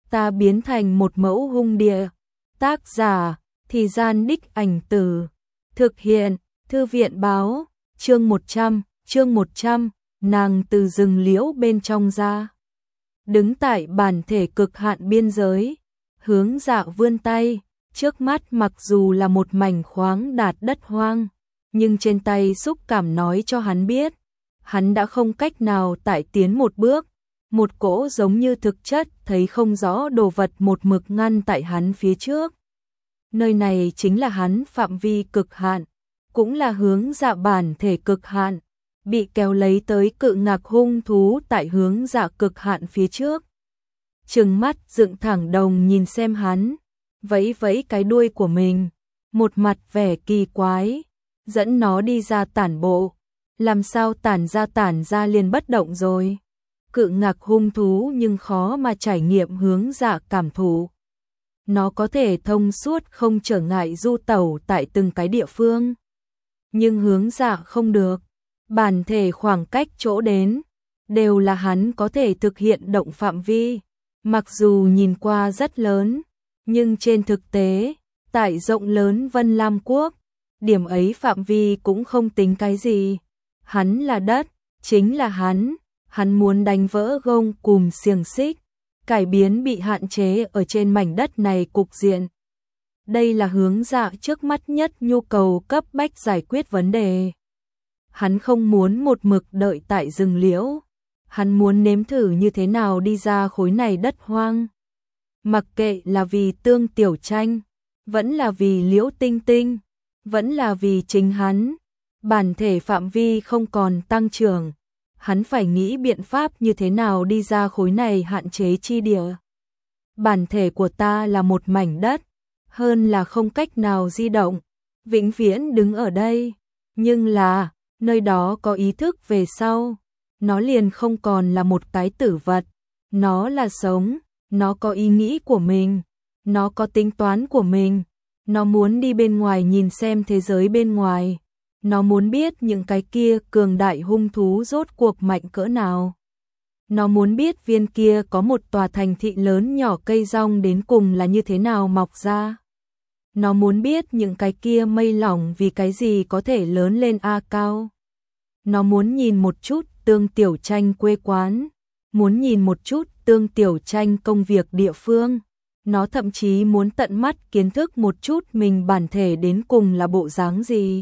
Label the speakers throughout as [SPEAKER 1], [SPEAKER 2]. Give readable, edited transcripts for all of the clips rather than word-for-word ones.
[SPEAKER 1] ta biến thành một mẫu hung địa. Tác giả, Thì Gian Đích Ảnh Từ. Thực hiện, Thư viện báo, chương 100, nàng từ rừng liễu bên trong ra. Đứng tại bản thể cực hạn biên giới, Hướng Dạ vươn tay, trước mắt mặc dù là một mảnh khoáng đạt đất hoang, nhưng trên tay xúc cảm nói cho hắn biết, hắn đã không cách nào tải tiến một bước, một cỗ giống như thực chất thấy không rõ đồ vật một mực ngăn tại hắn phía trước. Nơi này chính là hắn phạm vi cực hạn, cũng là Hướng Dạ bản thể cực hạn, bị kéo lấy tới cự ngạc hung thú tại Hướng Dạ cực hạn phía trước. Trừng mắt dựng thẳng đồng nhìn xem hắn, vẫy vẫy cái đuôi của mình, một mặt vẻ kỳ quái, dẫn nó đi ra tản bộ. Làm sao tản ra liền bất động rồi. Cự ngạc hung thú nhưng khó mà trải nghiệm Hướng Dạ cảm thụ. Nó có thể thông suốt không trở ngại du tẩu tại từng cái địa phương. Nhưng Hướng Dạ không được. Bản thể khoảng cách chỗ đến, đều là hắn có thể thực hiện động phạm vi. Mặc dù nhìn qua rất lớn, nhưng trên thực tế, tại rộng lớn Vân Lam Quốc, điểm ấy phạm vi cũng không tính cái gì. Hắn là đất, chính là hắn muốn đánh vỡ gông cùm xiềng xích, cải biến bị hạn chế ở trên mảnh đất này cục diện. Đây là Hướng Dạ trước mắt nhất nhu cầu cấp bách giải quyết vấn đề. Hắn không muốn một mực đợi tại rừng liễu, hắn muốn nếm thử như thế nào đi ra khối này đất hoang. Mặc kệ là vì Tương Tiểu Tranh, vẫn là vì Liễu Tinh Tinh, vẫn là vì chính hắn, bản thể phạm vi không còn tăng trưởng, hắn phải nghĩ biện pháp như thế nào đi ra khối này hạn chế chi địa. Bản thể của ta là một mảnh đất, hơn là không cách nào di động, vĩnh viễn đứng ở đây, nhưng là, nơi đó có ý thức về sau, nó liền không còn là một cái tử vật, nó là sống, nó có ý nghĩ của mình, nó có tính toán của mình, nó muốn đi bên ngoài nhìn xem thế giới bên ngoài. Nó muốn biết những cái kia cường đại hung thú rốt cuộc mạnh cỡ nào. Nó muốn biết viên kia có một tòa thành thị lớn nhỏ cây rong đến cùng là như thế nào mọc ra. Nó muốn biết những cái kia mây lỏng vì cái gì có thể lớn lên cao. Nó muốn nhìn một chút Tương Tiểu Tranh quê quán, muốn nhìn một chút Tương Tiểu Tranh công việc địa phương. Nó thậm chí muốn tận mắt kiến thức một chút mình bản thể đến cùng là bộ dáng gì.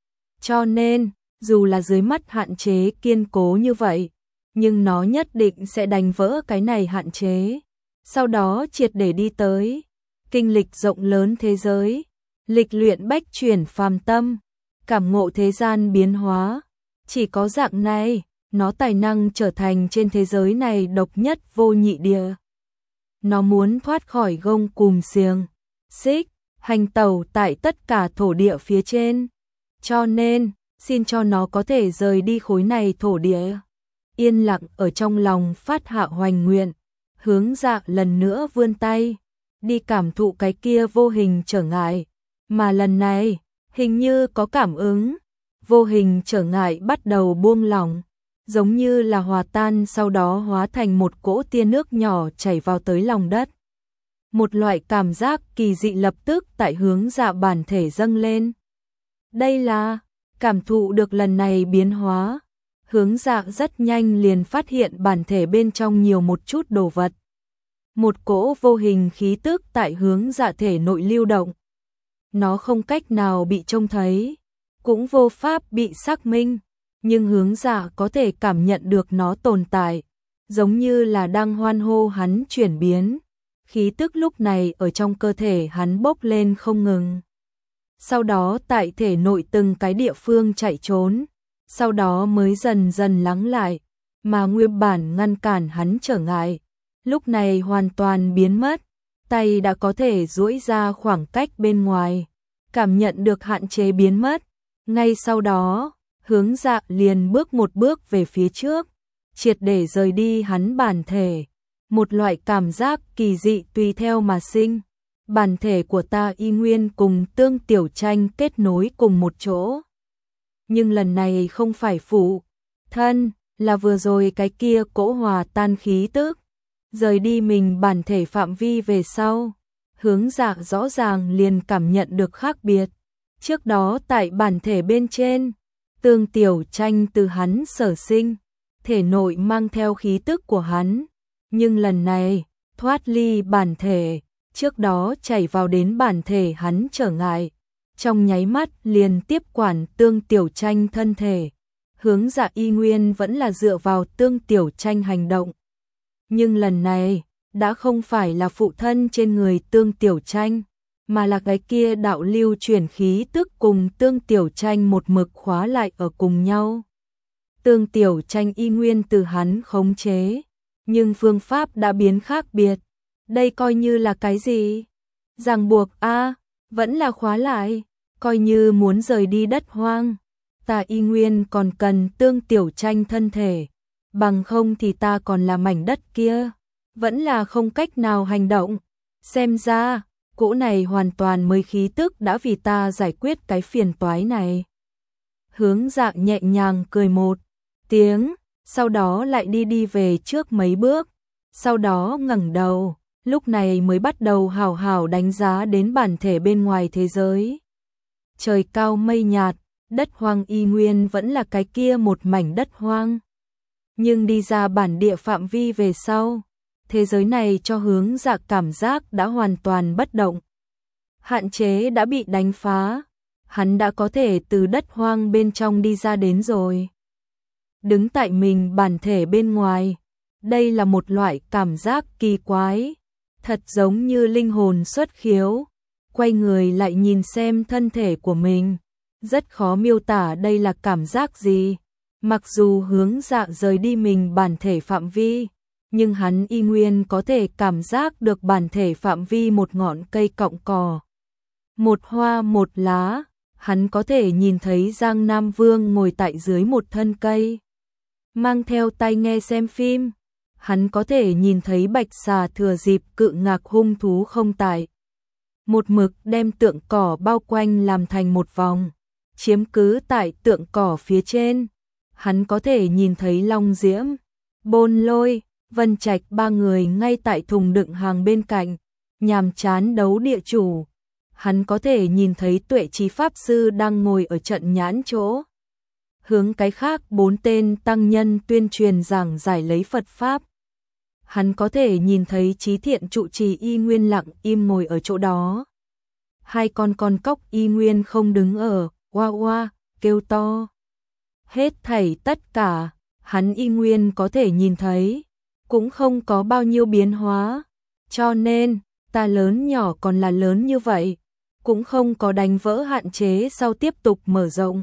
[SPEAKER 1] Cho nên, dù là dưới mắt hạn chế kiên cố như vậy, nhưng nó nhất định sẽ đánh vỡ cái này hạn chế. Sau đó triệt để đi tới, kinh lịch rộng lớn thế giới, lịch luyện bách chuyển phàm tâm, cảm ngộ thế gian biến hóa. Chỉ có dạng này, nó tài năng trở thành trên thế giới này độc nhất vô nhị địa. Nó muốn thoát khỏi gông cùm xiềng xích, hành tẩu tại tất cả thổ địa phía trên. Cho nên, xin cho nó có thể rời đi khối này thổ địa. Yên lặng ở trong lòng phát hạ hoành nguyện, Hướng Dạ lần nữa vươn tay, đi cảm thụ cái kia vô hình trở ngại. Mà lần này, hình như có cảm ứng, vô hình trở ngại bắt đầu buông lỏng, giống như là hòa tan sau đó hóa thành một cỗ tia nước nhỏ chảy vào tới lòng đất. Một loại cảm giác kỳ dị lập tức tại Hướng Dạ bản thể dâng lên. Đây là cảm thụ được lần này biến hóa, Hướng Dạ rất nhanh liền phát hiện bản thể bên trong nhiều một chút đồ vật. Một cỗ vô hình khí tức tại Hướng Dạ thể nội lưu động. Nó không cách nào bị trông thấy, cũng vô pháp bị xác minh, nhưng Hướng Dạ có thể cảm nhận được nó tồn tại, giống như là đang hoan hô hắn chuyển biến. Khí tức lúc này ở trong cơ thể hắn bốc lên không ngừng. Sau đó tại thể nội từng cái địa phương chạy trốn, sau đó mới dần dần lắng lại, mà nguyên bản ngăn cản hắn trở ngại, lúc này hoàn toàn biến mất, tay đã có thể duỗi ra khoảng cách bên ngoài, cảm nhận được hạn chế biến mất. Ngay sau đó, Hướng Dạ liền bước một bước về phía trước, triệt để rời đi hắn bản thể, một loại cảm giác kỳ dị tùy theo mà sinh. Bản thể của ta y nguyên cùng Tương Tiểu Tranh kết nối cùng một chỗ. Nhưng lần này không phải phụ thân, là vừa rồi cái kia cỗ hòa tan khí tức. rời đi mình bản thể phạm vi về sau, Hướng Dạ rõ ràng liền cảm nhận được khác biệt. Trước đó tại bản thể bên trên, Tương Tiểu Tranh từ hắn sở sinh, thể nội mang theo khí tức của hắn, nhưng lần này, thoát ly bản thể, trước đó chảy vào đến bản thể hắn trở ngại, trong nháy mắt liền tiếp quản Tương Tiểu Tranh thân thể. Hướng Dạ y nguyên vẫn là dựa vào Tương Tiểu Tranh hành động. Nhưng lần này, đã không phải là phụ thân trên người Tương Tiểu Tranh, mà là cái kia đạo lưu chuyển khí tức cùng Tương Tiểu Tranh một mực khóa lại ở cùng nhau. Tương Tiểu Tranh y nguyên từ hắn khống chế, nhưng phương pháp đã biến khác biệt. Đây coi như là cái gì? Ràng buộc a, vẫn là khóa lại, coi như muốn rời đi đất hoang. Ta y nguyên còn cần Tương Tiểu Tranh thân thể, bằng không thì ta còn là mảnh đất kia, vẫn là không cách nào hành động. Xem ra, cỗ này hoàn toàn mới khí tức đã vì ta giải quyết cái phiền toái này. Hướng Dạ nhẹ nhàng cười một tiếng, sau đó lại đi về trước mấy bước, sau đó ngẩng đầu, lúc này mới bắt đầu hào hào đánh giá đến bản thể bên ngoài thế giới. Trời cao mây nhạt, đất hoang y nguyên vẫn là cái kia một mảnh đất hoang. Nhưng đi ra bản địa phạm vi về sau, thế giới này cho Hướng Dạ cảm giác đã hoàn toàn bất động. Hạn chế đã bị đánh phá, hắn đã có thể từ đất hoang bên trong đi ra đến rồi. Đứng tại mình bản thể bên ngoài, đây là một loại cảm giác kỳ quái, thật giống như linh hồn xuất khiếu, quay người lại nhìn xem thân thể của mình, rất khó miêu tả đây là cảm giác gì. Mặc dù Hướng Dạ rời đi mình bản thể phạm vi, nhưng hắn y nguyên có thể cảm giác được bản thể phạm vi một ngọn cây cọng cỏ, một hoa một lá, hắn có thể nhìn thấy Giang Nam Vương ngồi tại dưới một thân cây, mang theo tai nghe xem phim, hắn có thể nhìn thấy Bạch Xà thừa dịp cự ngạc hung thú không tại, một mực đem tượng cỏ bao quanh làm thành một vòng, chiếm cứ tại tượng cỏ phía trên. Hắn có thể nhìn thấy Long Diễm, Bôn Lôi, Vân Trạch ba người ngay tại thùng đựng hàng bên cạnh, nhàm chán đấu địa chủ. Hắn có thể nhìn thấy Tuệ Trí Pháp Sư đang ngồi ở trận nhãn chỗ, hướng cái khác 4 tên tăng nhân tuyên truyền giảng giải lấy Phật Pháp. Hắn có thể nhìn thấy Trí Thiện trụ trì y nguyên lặng im ngồi ở chỗ đó. 2 con cóc y nguyên không đứng ở, oa oa, kêu to. Hết thảy tất cả, hắn y nguyên có thể nhìn thấy, cũng không có bao nhiêu biến hóa. Cho nên, ta lớn nhỏ còn là lớn như vậy, cũng không có đánh vỡ hạn chế sau tiếp tục mở rộng.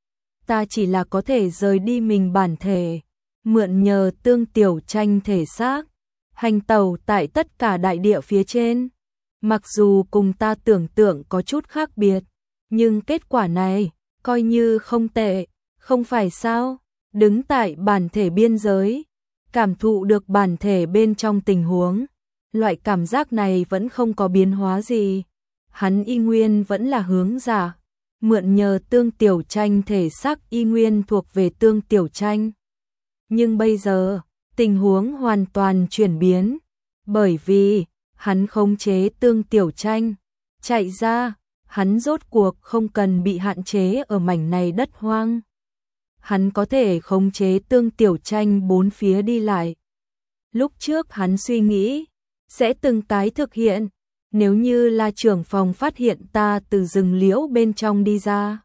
[SPEAKER 1] Ta chỉ là có thể rời đi mình bản thể, mượn nhờ Tương Tiểu Tranh thể xác, hành tẩu tại tất cả đại địa phía trên. Mặc dù cùng ta tưởng tượng có chút khác biệt, nhưng kết quả này, coi như không tệ, không phải sao? Đứng tại bản thể biên giới, cảm thụ được bản thể bên trong tình huống, loại cảm giác này vẫn không có biến hóa gì. Hắn y nguyên vẫn là Hướng Dạ, mượn nhờ Tương Tiểu Tranh thể xác y nguyên thuộc về Tương Tiểu Tranh. Nhưng bây giờ, tình huống hoàn toàn chuyển biến, bởi vì hắn khống chế Tương Tiểu Tranh, chạy ra, hắn rốt cuộc không cần bị hạn chế ở mảnh này đất hoang. Hắn có thể khống chế Tương Tiểu Tranh 4 phía đi lại. Lúc trước hắn suy nghĩ, sẽ từng cái thực hiện, nếu như La trưởng phòng phát hiện ta từ rừng liễu bên trong đi ra.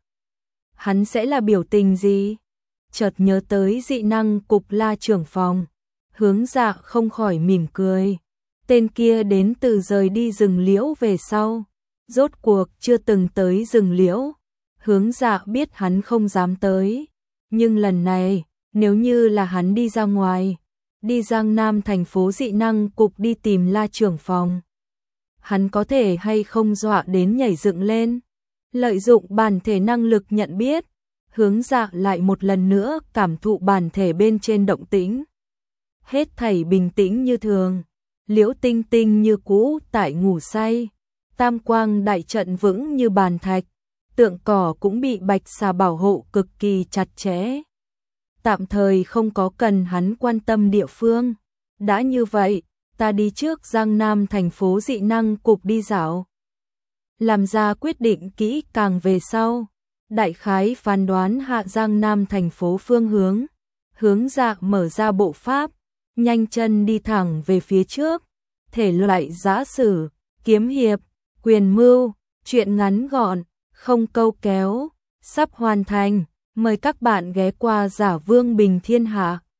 [SPEAKER 1] Hắn sẽ là biểu tình gì? Chợt nhớ tới dị năng cục La trưởng phòng, Hướng Dạ không khỏi mỉm cười. Tên kia đến từ rời đi rừng liễu về sau, rốt cuộc chưa từng tới rừng liễu. Hướng Dạ biết hắn không dám tới, nhưng lần này, nếu như là hắn đi ra ngoài, đi Giang Nam thành phố dị năng cục đi tìm La trưởng phòng, hắn có thể hay không dọa đến nhảy dựng lên. Lợi dụng bản thể năng lực nhận biết, Hướng Dạ lại một lần nữa cảm thụ bản thể bên trên động tĩnh. Hết thảy bình tĩnh như thường, Liễu Tinh Tinh như cũ tại ngủ say, tam quang đại trận vững như bàn thạch, tượng cỏ cũng bị Bạch Xà bảo hộ cực kỳ chặt chẽ. Tạm thời không có cần hắn quan tâm địa phương. Đã như vậy, ta đi trước Giang Nam thành phố dị năng cục đi dạo. Làm ra quyết định kỹ càng về sau, đại khái phán đoán hạ Giang Nam thành phố phương hướng dạ mở ra bộ pháp, nhanh chân đi thẳng về phía trước, thể loại giã sử, kiếm hiệp, quyền mưu, truyện ngắn gọn, không câu kéo, sắp hoàn thành, mời các bạn ghé qua Giả Vương Bình Thiên Hạ.